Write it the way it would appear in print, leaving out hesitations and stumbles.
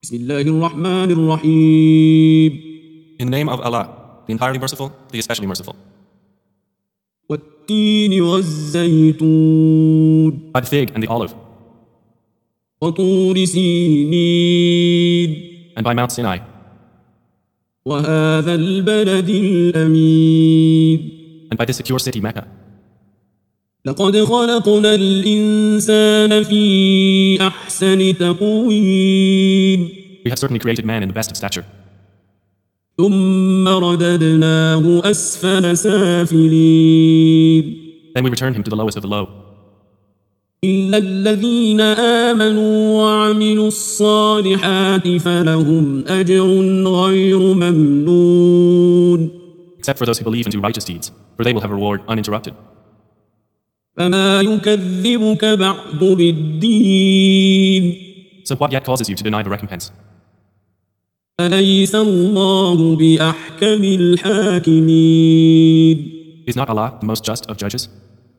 بسم الله الرحمن الرحيم. In the name of Allah, the entirely merciful, the especially merciful. والتين والزيتون By the fig and the olive, وطور سينين and by Mount Sinai, وهذا البلد الأمين and by this secure city, Mecca. لقد خلقنا الإنسان في أحسن تقويم We have certainly created man in the best of stature. ثم رددناه أسفل سافلين Then we returned him to the lowest of the low. إلا الذين آمنوا وعملوا الصالحات فلهم أجر غير ممنون Except for those who believe and do righteous deeds, for they will have a reward uninterrupted. فما يكذبك بعد بالدين So what yet causes you to deny the recompense? أليس الله بأحكم الحاكمين Is not Allah the most just of judges?